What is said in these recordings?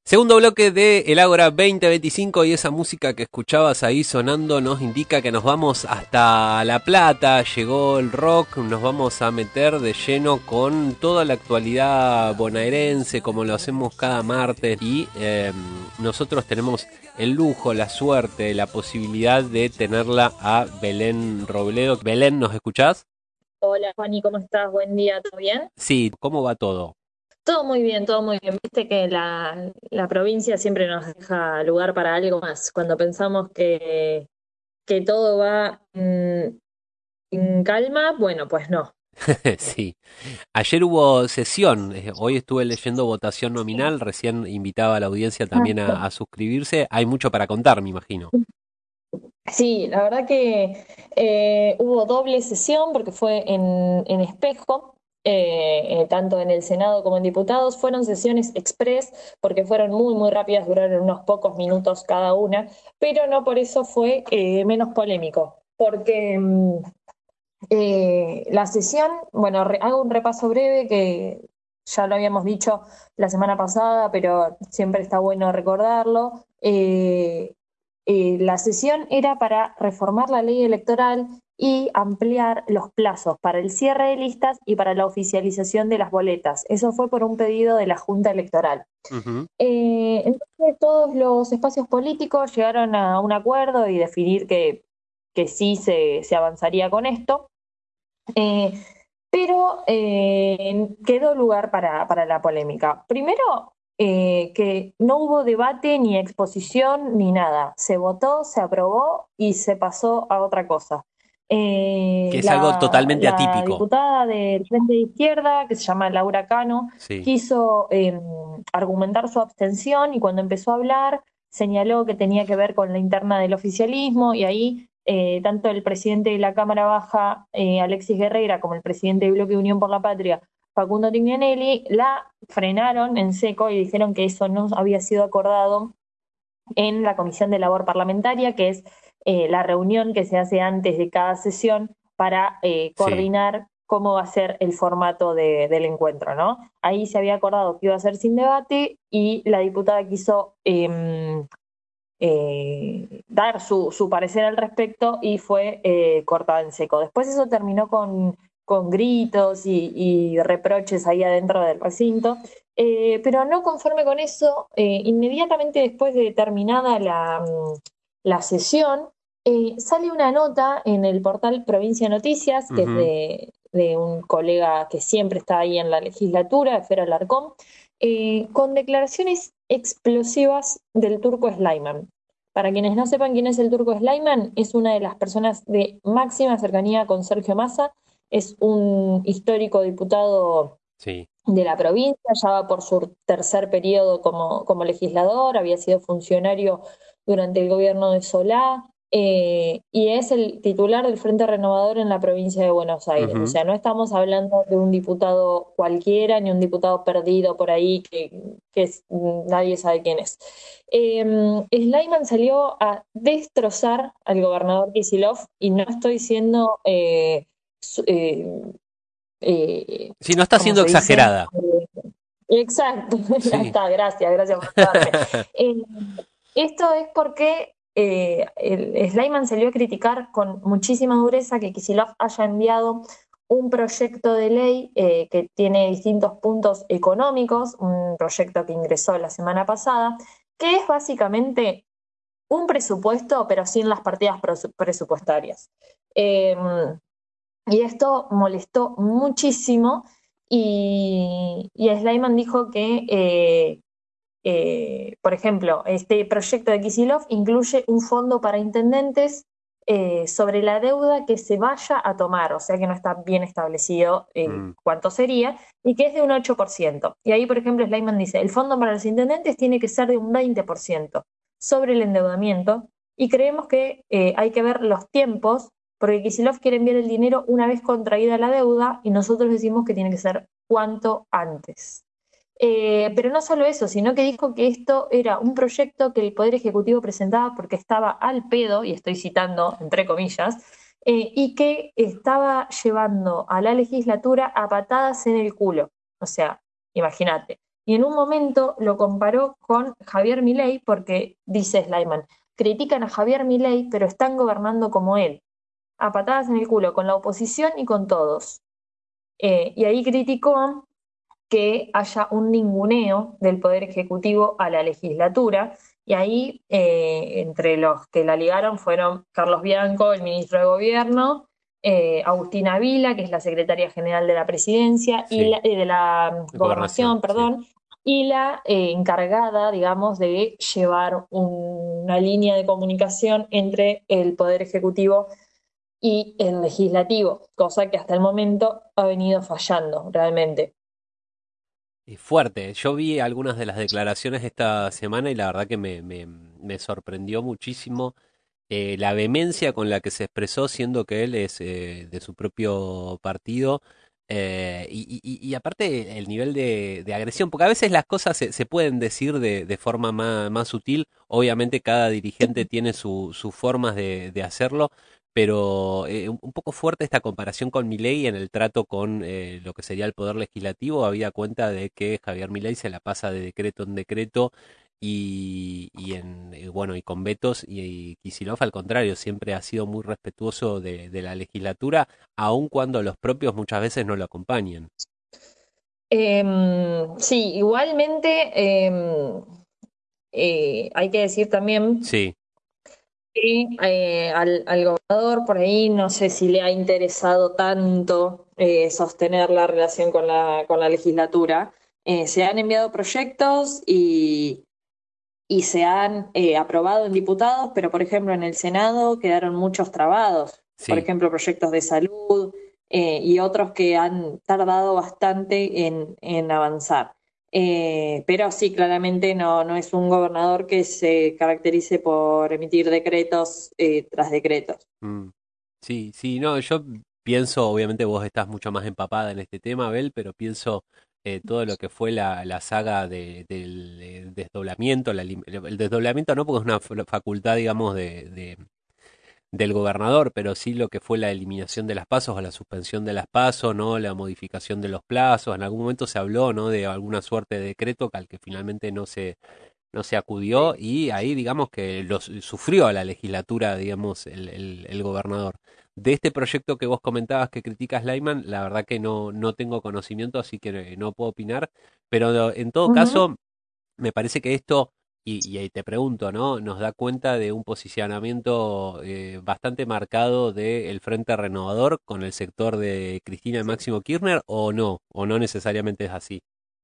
Segundo bloque de El Ágora 2025 y esa música que escuchabas ahí sonando nos indica que nos vamos hasta La Plata, llegó el rock, nos vamos a meter de lleno con toda la actualidad bonaerense como lo hacemos cada martes y nosotros tenemos el lujo, la suerte, la posibilidad de tenerla a Belén Robledo. Belén, ¿nos escuchás? Hola Fanny, ¿cómo estás? Buen día, ¿todo bien? Sí, ¿cómo va todo? Todo muy bien, todo muy bien. Viste que la provincia siempre nos deja lugar para algo más. Cuando pensamos que todo va en calma, bueno, pues no. Sí, ayer hubo sesión, hoy estuve leyendo votación nominal, recién invitaba a la audiencia también a suscribirse, hay mucho para contar, me imagino. Sí, la verdad que hubo doble sesión porque fue en Espejo, tanto en el Senado como en diputados. Fueron sesiones express porque fueron muy, muy rápidas, duraron unos pocos minutos cada una, pero no por eso fue menos polémico, porque la sesión, bueno, hago un repaso breve que ya lo habíamos dicho la semana pasada, pero siempre está bueno recordarlo. La sesión era para reformar la ley electoral y ampliar los plazos para el cierre de listas y para la oficialización de las boletas. Eso fue por un pedido de la Junta Electoral. Ujú. Entonces todos los espacios políticos llegaron a un acuerdo y definir que sí se avanzaría con esto. Eh, pero quedó lugar para la polémica. Primero, que no hubo debate ni exposición ni nada. Se votó, se aprobó y se pasó a otra cosa. Que es algo totalmente La atípico. diputada del Frente de Izquierda, que se llama Laura Cano, Sí, quiso argumentar su abstención y cuando empezó a hablar señaló que tenía que ver con la interna del oficialismo y ahí tanto el presidente de la Cámara Baja, Alexis Guerreira, como el presidente del Bloque de Unión por la Patria, Facundo Tignanelli, la frenaron en seco y dijeron que eso no había sido acordado en la Comisión de Labor Parlamentaria, que es la reunión que se hace antes de cada sesión para sí. coordinar cómo va a ser el formato del encuentro, ¿no? Ahí se había acordado que iba a ser sin debate y la diputada quiso dar su parecer al respecto y fue cortada en seco. Después eso terminó con gritos y reproches ahí adentro del recinto, pero no conforme con eso, inmediatamente después de terminada la sesión, sale una nota en el portal Provincia Noticias, que es Ujú. de un colega que siempre está ahí en la legislatura, de Fer Alarcón, con declaraciones explosivas del turco Slyman. Para quienes no sepan quién es el turco Slyman, es una de las personas de máxima cercanía con Sergio Massa, es un histórico diputado Sí. de la provincia, ya va por su tercer periodo como legislador, había sido funcionario durante el gobierno de Solá, y es el titular del Frente Renovador en la provincia de Buenos Aires. O Ujú. sea, no estamos hablando de un diputado cualquiera, ni un diputado perdido por ahí nadie sabe quién es. Slyman salió a destrozar al gobernador Kicillof, y no estoy siendo su- eh, Sí, no está ¿cómo siendo se dice? exagerada. Exacto, ya Sí. está, gracias por ayudarme. Eh, Esto es porque el Slyman salió a criticar con muchísima dureza que Kicillof haya enviado un proyecto de ley que tiene distintos puntos económicos, un proyecto que ingresó la semana pasada, que es básicamente un presupuesto, pero sin las partidas presupuestarias. Eh, y esto molestó muchísimo y Slyman dijo que, por ejemplo, este proyecto de Kicillof incluye un fondo para intendentes sobre la deuda que se vaya a tomar, o sea que no está bien establecido Mm. cuánto sería, y que es de un 8%. Y ahí, por ejemplo, Slyman dice, el fondo para los intendentes tiene que ser de un 20% sobre el endeudamiento, y creemos que hay que ver los tiempos porque Kicillof quiere enviar el dinero una vez contraída la deuda y nosotros decimos que tiene que ser cuanto antes. Pero no solo eso, sino que dijo que esto era un proyecto que el Poder Ejecutivo presentaba porque estaba al pedo, y estoy citando entre comillas, y que estaba llevando a la legislatura a patadas en el culo. O sea, imagínate. y en un momento lo comparó con Javier Milei porque, dice Slyman, critican a Javier Milei, pero están gobernando como él, a patadas en el culo, con la oposición y con todos. Y ahí criticó que haya un ninguneo del Poder Ejecutivo a la legislatura, y ahí entre los que la ligaron fueron Carlos Bianco, el ministro de Gobierno, Agustina Vila, que es la secretaria general de la Presidencia, Sí, de la gobernación, Gobernación, sí. perdón, y la encargada, digamos, de llevar una línea de comunicación entre el Poder Ejecutivo y el Legislativo, cosa que hasta el momento ha venido fallando realmente. Y fuerte. Yo vi algunas de las declaraciones esta semana y la verdad que me sorprendió muchísimo la vehemencia con la que se expresó, siendo que él es de su propio partido. Y aparte el nivel de agresión, porque a veces las cosas se pueden decir de forma más sutil, obviamente cada dirigente tiene sus formas de hacerlo, pero un poco fuerte esta comparación con Milei en el trato con lo que sería el poder legislativo, habida cuenta de que Javier Milei se la pasa de decreto en decreto bueno, y con vetos, y Kicillof al contrario, siempre ha sido muy respetuoso de la legislatura, aun cuando los propios muchas veces no lo acompañan. Sí, igualmente hay que decir también Sí. que al gobernador por ahí no sé si le ha interesado tanto sostener la relación con la legislatura. Se han enviado proyectos y se han aprobado en diputados, pero por ejemplo en el Senado quedaron muchos trabados, por Sí. ejemplo proyectos de salud y otros que han tardado bastante en avanzar. Pero sí, claramente no es un gobernador que se caracterice por emitir decretos tras decretos. Mm. Sí, sí, no, yo pienso, obviamente vos estás mucho más empapada en este tema, Abel, pero pienso todo lo que fue la saga del desdoblamiento, el desdoblamiento no porque es una facultad, digamos, del gobernador, pero sí lo que fue la eliminación de las pasos o la suspensión de las pasos, ¿no? La modificación de los plazos. En algún momento se habló, ¿no? De alguna suerte de decreto al que finalmente no se acudió y ahí digamos que sufrió a la legislatura, digamos, el gobernador. De este proyecto que vos comentabas que criticas Lyman, la verdad que no tengo conocimiento, así que no puedo opinar, pero en todo Ujú. caso me parece que esto, y ahí te pregunto, ¿no? Nos da cuenta de un posicionamiento bastante marcado del Frente Renovador con el sector de Cristina y Máximo Kirchner, o no necesariamente es así.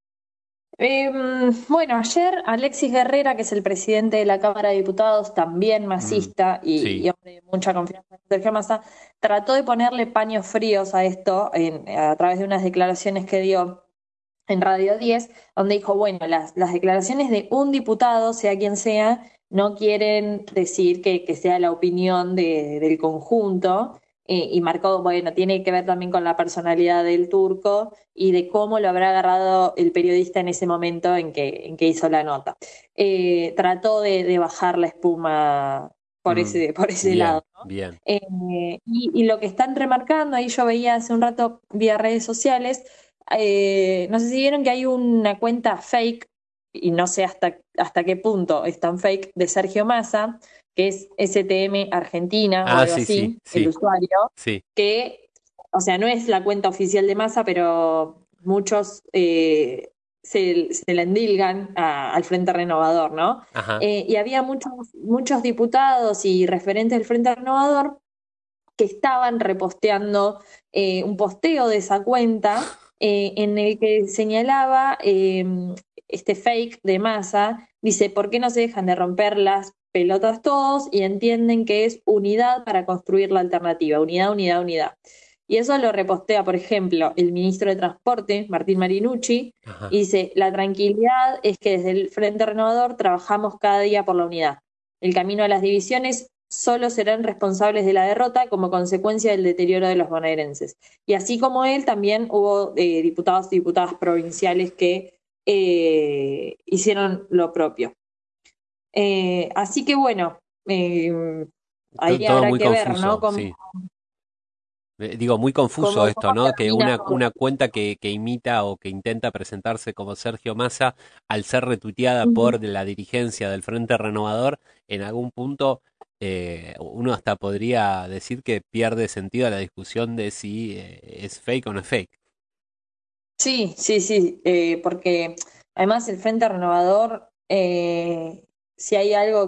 Bueno, ayer Alexis Guerrera, que es el presidente de la Cámara de Diputados, también Mm, masista sí, y hombre de mucha confianza en Sergio Massa, trató de ponerle paños fríos a esto a través de unas declaraciones que dio en Radio 10, donde dijo, bueno, las declaraciones de un diputado, sea quien sea, no quieren decir que sea la opinión del conjunto, y marcó, bueno, tiene que ver también con la personalidad del turco y de cómo lo habrá agarrado el periodista en ese momento en que hizo la nota. Trató de bajar la espuma mm, por ese bien, lado, ¿no? bien. Y lo que están remarcando, ahí yo veía hace un rato vía redes sociales, no sé si vieron que hay una cuenta fake, y no sé hasta qué punto es tan fake, de Sergio Massa, que es STM Argentina o Ah, algo sí, sí, así, el sí, usuario, sí. que, o sea, no es la cuenta oficial de Massa, pero muchos se la endilgan al Frente Renovador, ¿no? Ajá. Y había muchos diputados y referentes del Frente Renovador que estaban reposteando un posteo de esa cuenta en el que señalaba este fake de Massa, dice, ¿por qué no se dejan de romper las pelotas todos y entienden que es unidad para construir la alternativa? Unidad, unidad, unidad. Y eso lo repostea, por ejemplo, el ministro de Transporte, Martín Marinucci, Ajá. y dice, la tranquilidad es que desde el Frente Renovador trabajamos cada día por la unidad. El camino a las divisiones solo serán responsables de la derrota como consecuencia del deterioro de los bonaerenses. Y así como él, también hubo diputados y diputadas provinciales que hicieron lo propio. Así que bueno, ahí Todo habrá muy que ver, ¿no? confuso, sí. Digo, muy confuso esto, cómo ¿no? Que termina una todo. cuenta que imita o que intenta presentarse como Sergio Massa, al ser retuiteada Ujú. por la dirigencia del Frente Renovador, en algún punto uno hasta podría decir que pierde sentido la discusión de si es fake o no es fake. Sí, sí, sí, porque además el Frente Renovador, si hay algo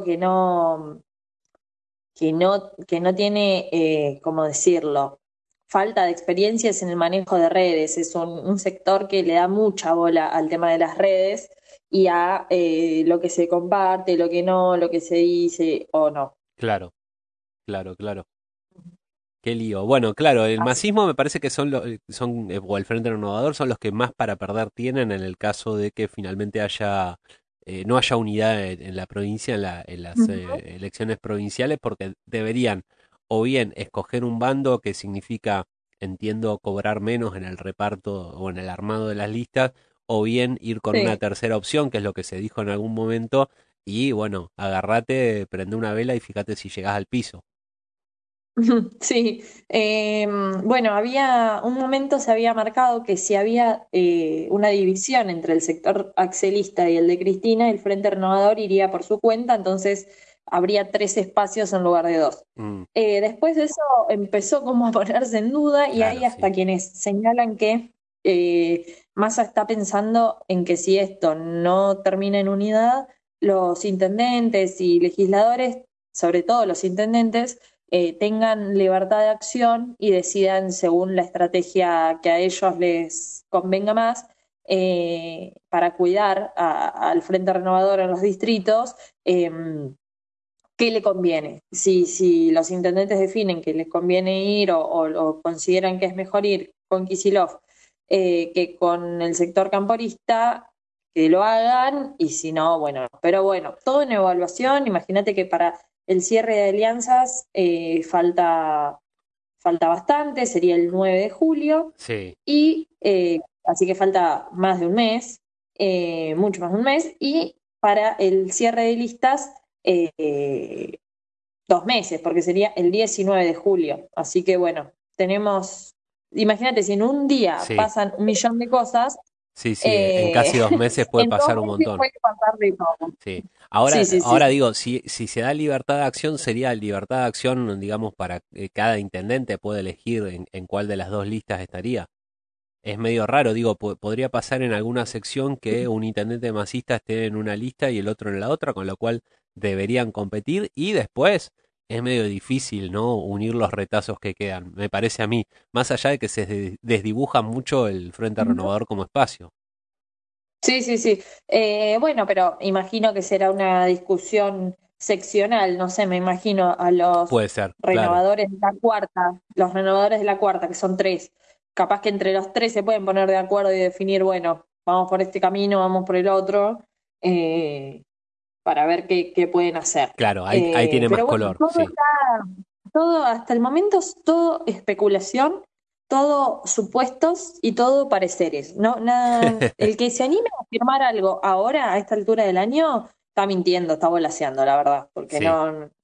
que no tiene, ¿cómo decirlo? Falta de experiencias en el manejo de redes. Es un sector que le da mucha bola al tema de las redes y a lo que se comparte, lo que no, lo que se dice o no. Claro, claro, claro. Qué lío. Bueno, claro, el Así. masismo me parece que o el Frente Renovador son los que más para perder tienen en el caso de que finalmente no haya unidad en la provincia, en las Ujú. elecciones provinciales, porque deberían o bien escoger un bando que significa, entiendo, cobrar menos en el reparto o en el armado de las listas, o bien ir con una Sí. tercera opción, que es lo que se dijo en algún momento, y bueno, agarrate, prende una vela y fíjate si llegás al piso. Sí, bueno, había un momento se había marcado que si había una división entre el sector axelista y el de Cristina, el Frente Renovador iría por su cuenta, entonces habría tres espacios en lugar de dos. Mm, Después de eso empezó como a ponerse en duda y hay claro, hasta sí. quienes señalan que Massa está pensando en que si esto no termina en unidad, los intendentes y legisladores, sobre todo los intendentes, tengan libertad de acción y decidan según la estrategia que a ellos les convenga más para cuidar al Frente Renovador en los distritos. ¿Qué le conviene? Si los intendentes definen que les conviene ir o consideran que es mejor ir con Kicillof que con el sector camporista, que lo hagan, y si no, bueno, no. Pero bueno, todo en evaluación. Imagínate que para el cierre de alianzas falta bastante, sería el 9 de julio, Sí. y así que falta más de un mes, mucho más de un mes, y para el cierre de listas, 2 meses, porque sería el 19 de julio. Así que bueno, tenemos, imagínate, si en un día Sí, pasan un millón de cosas, sí, sí, en eh, casi 2 meses puede en dos pasar un meses montón. puede pasar de todo. Sí. Sí, Ahora, sí, sí, ahora sí. digo, si se da libertad de acción, sería libertad de acción, digamos, para cada intendente puede elegir en cuál de las dos listas estaría. Es medio raro, digo, podría pasar en alguna sección que un intendente masista esté en una lista y el otro en la otra, con lo cual deberían competir y después es medio difícil, ¿no? Unir los retazos que quedan, me parece a mí, más allá de que se desdibuja mucho el Frente Renovador como espacio. Sí, sí, sí. Bueno, pero imagino que será una discusión seccional, no sé, me imagino a Puede ser, claro. renovadores de la cuarta, los renovadores de la cuarta, que son tres, capaz que entre los tres se pueden poner de acuerdo y definir, bueno, vamos por este camino, vamos por el otro, eh, para ver qué pueden hacer. Claro, ahí tiene más Pero bueno, color, sí. todo hasta el momento es todo especulación, todo supuestos y todo pareceres. No, nada, el que se anime a afirmar algo ahora, a esta altura del año, está mintiendo, está volaseando, la verdad, porque Sí,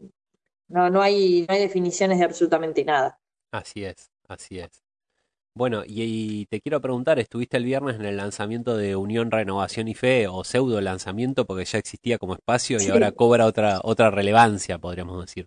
no hay definiciones de absolutamente nada. así es, así es. Bueno, y te quiero preguntar, ¿estuviste el viernes en el lanzamiento de Unión Renovación y Fe o pseudo lanzamiento porque ya existía como espacio y ahora Sí. cobra otra relevancia, podríamos decir?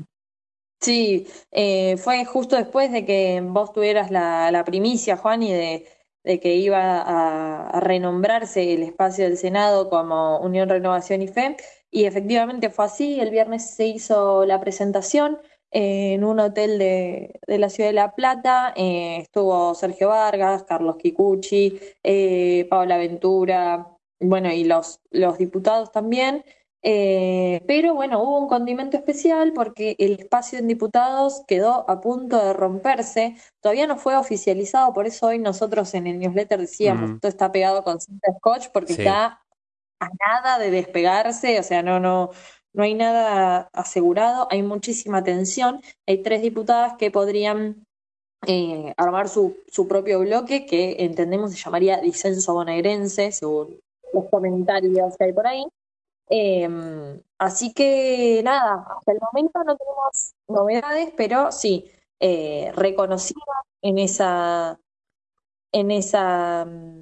Sí, fue justo después de que vos tuvieras la primicia, Juan, y de que iba a renombrarse el espacio del Senado como Unión Renovación y Fe. Y efectivamente fue así. El viernes se hizo la presentación en un hotel de la ciudad de La Plata. Estuvo Sergio Vargas, Carlos Kikuchi, Paola Ventura, bueno, y los diputados también. Pero bueno, hubo un condimento especial porque el espacio en diputados quedó a punto de romperse. Todavía no fue oficializado, por eso hoy nosotros en el newsletter decíamos, Mm, esto está pegado con cinta scotch porque sí, está a nada de despegarse, o sea, no hay nada asegurado, hay muchísima tensión. Hay tres diputadas que podrían armar su propio bloque, que entendemos se llamaría disenso bonaerense, según los comentarios que hay por ahí. Así que nada, hasta el momento no tenemos novedades, pero sí, reconocida en en esa,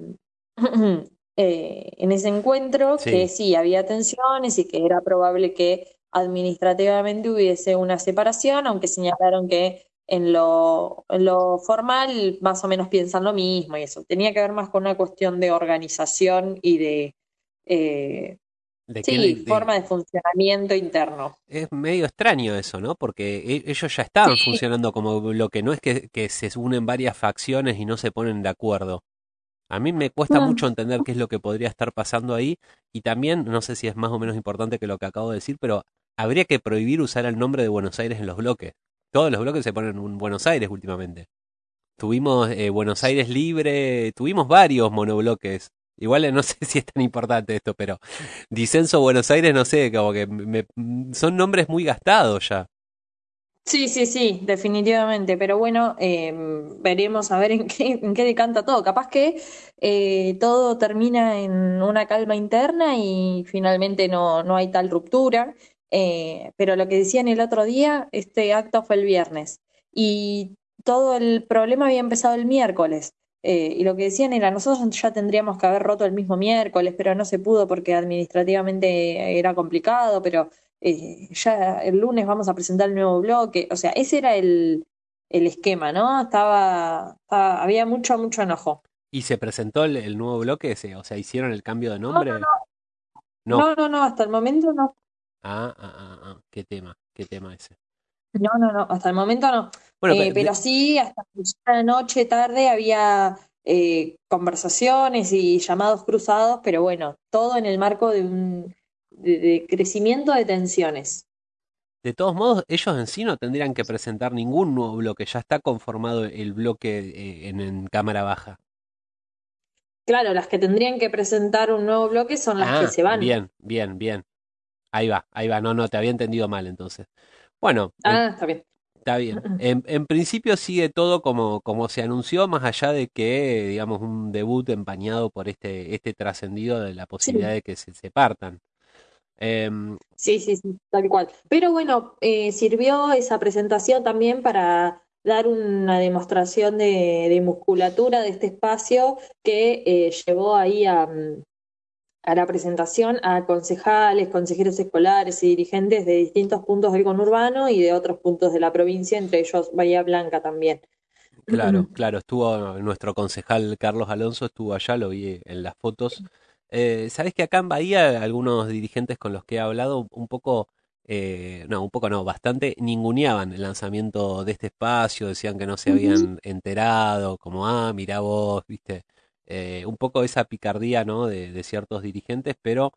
en ese encuentro, que Sí. sí había tensiones y que era probable que administrativamente hubiese una separación, aunque señalaron que en lo formal más o menos piensan lo mismo y eso. Tenía que ver más con una cuestión de organización y de, eh, De que sí, forma de funcionamiento interno. es medio extraño eso, ¿no? Porque ellos ya Sí, estaban funcionando como bloque, no es que se unen varias facciones y no se ponen de acuerdo. A mí me cuesta mucho mm, entender qué es lo que podría estar pasando ahí y también, no sé si es más o menos importante que lo que acabo de decir, pero habría que prohibir usar el nombre de Buenos Aires en los bloques. Todos los bloques se ponen en Buenos Aires últimamente. Tuvimos Buenos Aires Libre, tuvimos varios monobloques. Igual no sé si es tan importante esto, pero Disenso Buenos Aires, no sé, como que son nombres muy gastados ya. sí, sí, sí, definitivamente. Pero bueno, veremos a ver en qué decanta todo. Capaz que todo termina en una calma interna y finalmente no hay tal ruptura. Pero lo que decían el otro día, este acto fue el viernes y todo el problema había empezado el miércoles. Y lo que decían era, nosotros ya tendríamos que haber roto el mismo miércoles, pero no se pudo porque administrativamente era complicado, pero ya el lunes vamos a presentar el nuevo bloque. O sea, ese era el esquema, ¿no? Había mucho enojo. ¿Y se presentó el nuevo bloque? O sea, ¿hicieron el cambio de No, no, nombre? No. no, hasta el momento no. Qué tema ese. No, hasta el momento no. Bueno, Pero sí, hasta la noche, tarde, había conversaciones y llamados cruzados, pero bueno, todo en el marco de de crecimiento de tensiones. de todos modos, ellos en sí no tendrían que presentar ningún nuevo bloque, ya está conformado el bloque en cámara baja. Claro, las que tendrían que presentar un nuevo bloque son las que Ah, se van. bien, bien, bien. Ahí va, no, te había entendido mal entonces. Bueno, Ah, está bien. está bien. En principio sigue todo como se anunció, más allá de que, digamos, un debut empañado por este trascendido de la posibilidad Sí, de que se partan. Em, sí, tal cual. Pero bueno, sirvió esa presentación también para dar una demostración de musculatura de este espacio que llevó ahí a la presentación a concejales, consejeros escolares y dirigentes de distintos puntos del conurbano y de otros puntos de la provincia, entre ellos Bahía Blanca también. Claro, claro, estuvo nuestro concejal Carlos Alonso, estuvo allá, lo vi en las fotos. Sabes que acá en Bahía algunos dirigentes con los que he hablado un poco, no, un poco no, bastante ninguneaban el lanzamiento de este espacio, decían que no se Ujú. habían enterado, como, mirá vos, viste, un poco esa picardía, ¿no? De ciertos dirigentes, pero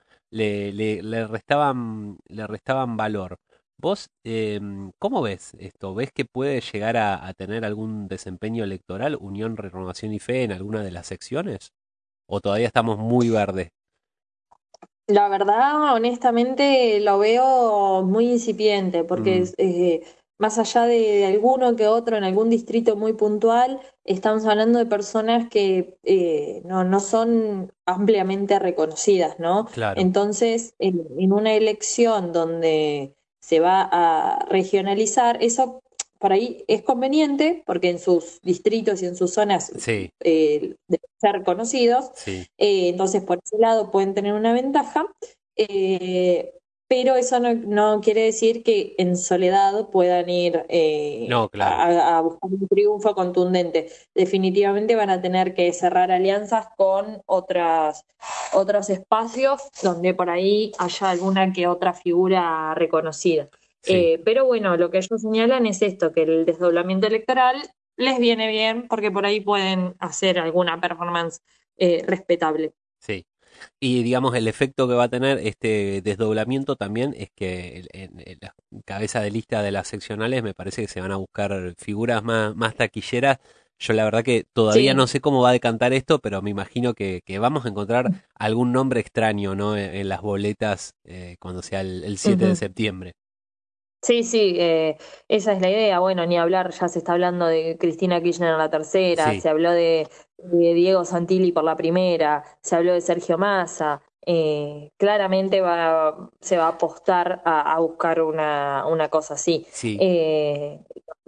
le restaban valor. ¿Vos cómo ves esto? ¿Ves que puede llegar a tener algún desempeño electoral, Unión, Renovación y Fe en alguna de las secciones? ¿O todavía estamos muy verdes? La verdad, honestamente, lo veo muy incipiente, porque Mm, más allá de alguno que otro en algún distrito muy puntual, estamos hablando de personas que no son ampliamente reconocidas, ¿no? claro, Entonces, en una elección donde se va a regionalizar, eso por ahí es conveniente, porque en sus distritos y en sus zonas sí, deben ser conocidos. sí, Entonces, por ese lado pueden tener una ventaja, eh, pero eso no quiere decir que en soledad puedan ir no, claro, a buscar un triunfo contundente. Definitivamente van a tener que cerrar alianzas con otros espacios donde por ahí haya alguna que otra figura reconocida. sí, Pero bueno, lo que ellos señalan es esto, que el desdoblamiento electoral les viene bien porque por ahí pueden hacer alguna performance respetable. sí. Y digamos, el efecto que va a tener este desdoblamiento también es que en la cabeza de lista de las seccionales me parece que se van a buscar figuras más taquilleras. Yo la verdad que todavía no Sí. sé cómo va a decantar esto, pero me imagino que vamos a encontrar algún nombre extraño, ¿no? En las boletas cuando sea el 7 de Ujú. septiembre. Sí, sí, esa es la idea. Bueno, ni hablar, ya se está hablando de Cristina Kirchner en la tercera, Sí, se habló de Diego Santilli por la primera, se habló de Sergio Massa. Claramente se va a apostar a buscar una cosa así. sí, Eh,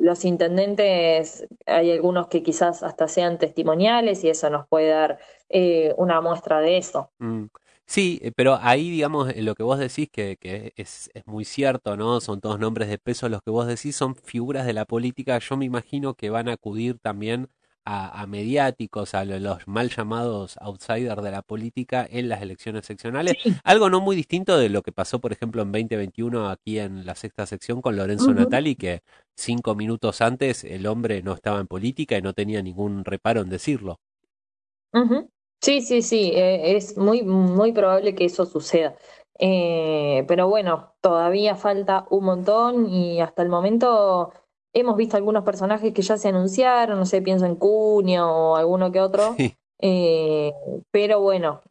los intendentes, hay algunos que quizás hasta sean testimoniales y eso nos puede dar una muestra de eso. Mm. Sí, pero ahí, digamos, lo que vos decís que es muy cierto, ¿no? Son todos nombres de peso, los que vos decís son figuras de la política. Yo me imagino que van a acudir también a mediáticos, a los mal llamados outsiders de la política en las elecciones seccionales. Sí. Algo no muy distinto de lo que pasó, por ejemplo, en 2021 aquí en la sexta sección con Lorenzo Ujú, Natali, que 5 minutos antes el hombre no estaba en política y no tenía ningún reparo en decirlo. ujú. Sí, sí, sí, es muy, muy probable que eso suceda. Pero bueno, todavía falta un montón y hasta el momento hemos visto algunos personajes que ya se anunciaron, no sé, pienso en Cunio o alguno que otro, Sí. eh, pero bueno,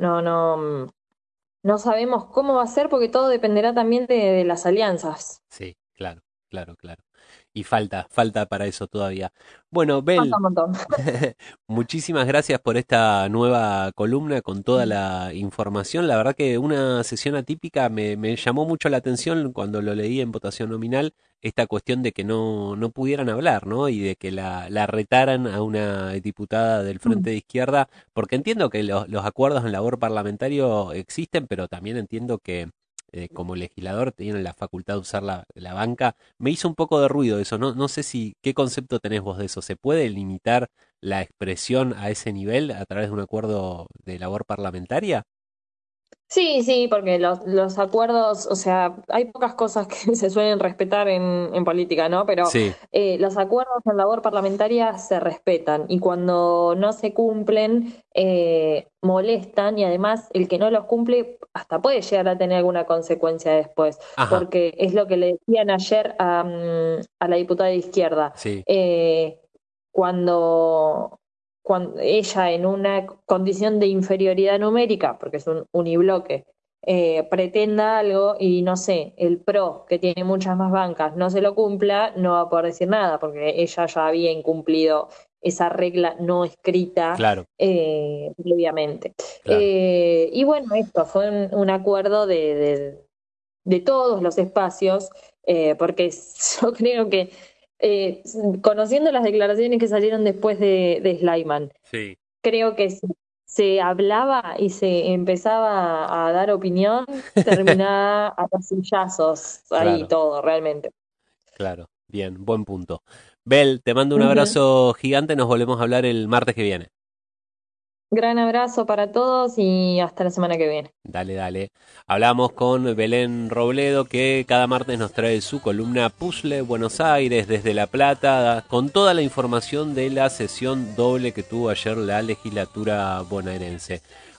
no sabemos cómo va a ser porque todo dependerá también de las alianzas. Sí, claro, claro, claro. Y falta para eso todavía. Bueno, Falta Bel, un montón. muchísimas gracias por esta nueva columna con toda la información. La verdad que una sesión atípica me llamó mucho la atención cuando lo leí en votación nominal, esta cuestión de que no pudieran hablar, ¿no? Y de que la retaran a una diputada del Frente de Izquierda, porque entiendo que los acuerdos en labor parlamentario existen, pero también entiendo que como legislador tienen la facultad de usar la banca. Me hizo un poco de ruido eso, no sé si, ¿qué concepto tenés vos de eso? ¿Se puede limitar la expresión a ese nivel a través de un acuerdo de labor parlamentaria? Sí, sí, porque los acuerdos, o sea, hay pocas cosas que se suelen respetar en política, ¿no? Pero Sí, los acuerdos en labor parlamentaria se respetan y cuando no se cumplen, molestan y además el que no los cumple hasta puede llegar a tener alguna consecuencia después, ajá, porque es lo que le decían ayer a la diputada de izquierda. sí, Eh, cuando ella en una condición de inferioridad numérica, porque es un unibloque, pretenda algo y no sé, el PRO, que tiene muchas más bancas, no se lo cumpla, no va a poder decir nada, porque ella ya había incumplido esa regla no escrita claro, previamente. claro. Y bueno, esto fue un acuerdo de todos los espacios, porque yo creo que eh, conociendo las declaraciones que salieron después de Slyman, Sí, creo que si se hablaba y se empezaba a dar opinión, terminaba a casillazos ahí claro, todo, realmente. claro. Bien, buen punto. Bel, te mando un Ujú. abrazo gigante, nos volvemos a hablar el martes que viene. Gran abrazo para todos y hasta la semana que viene. Dale, dale. Hablamos con Belén Robledo, que cada martes nos trae su columna Puzzle Buenos Aires desde La Plata, con toda la información de la sesión doble que tuvo ayer la legislatura bonaerense.